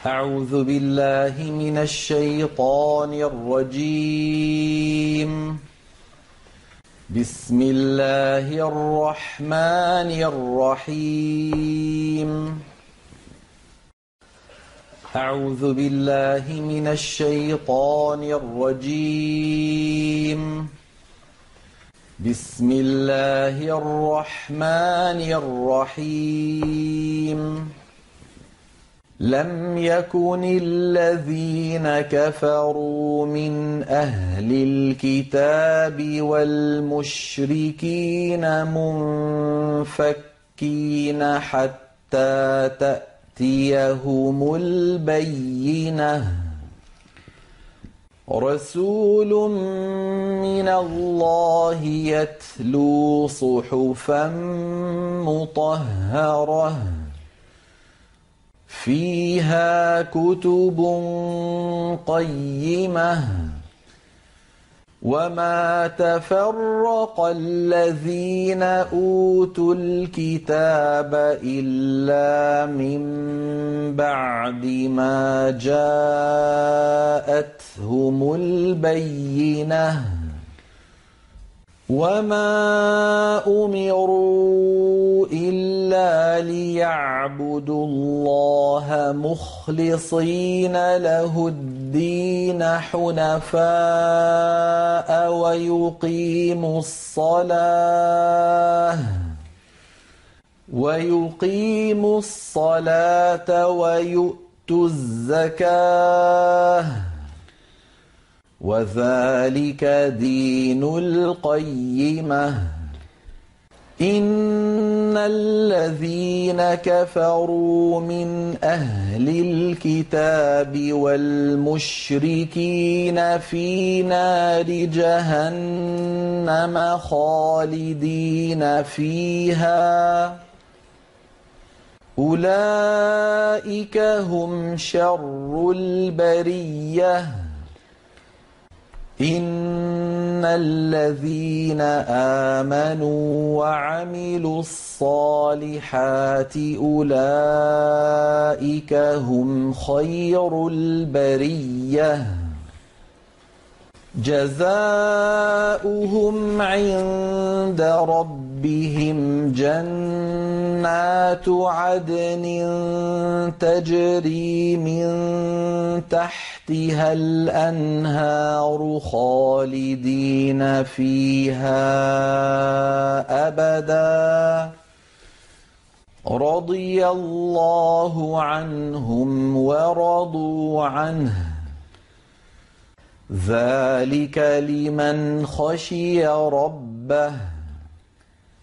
أعوذ بالله من الشيطان الرجيم. بسم الله الرحمن الرحيم. أعوذ بالله من الشيطان الرجيم. بسم الله الرحمن الرحيم. لم يكن الذين كفروا من أهل الكتاب والمشركين منفكين حتى تأتيهم البينة. رسول من الله يتلو صحفا مطهرة فيها كتب قيمة. وما تفرق الذين أوتوا الكتاب إلا من بعد ما جاءتهم البينة. وما أمروا إلا ليعبدوا الله مخلصين له الدين حنفاء ويقيموا الصلاة ويؤتوا الزكاة وذلك دين القيمة. إن الذين كفروا من أهل الكتاب والمشركين في نار جهنم خالدين فيها أولئك هم شر البرية. إن الذين آمنوا وعملوا الصالحات أولئك هم خير البرية. جزاؤهم عند ربهم جنات عدن تجري من تحتها الأنهار خالدين فيها أبدا. رضي الله عنهم ورضوا عنه. ذلك لمن خشي ربه.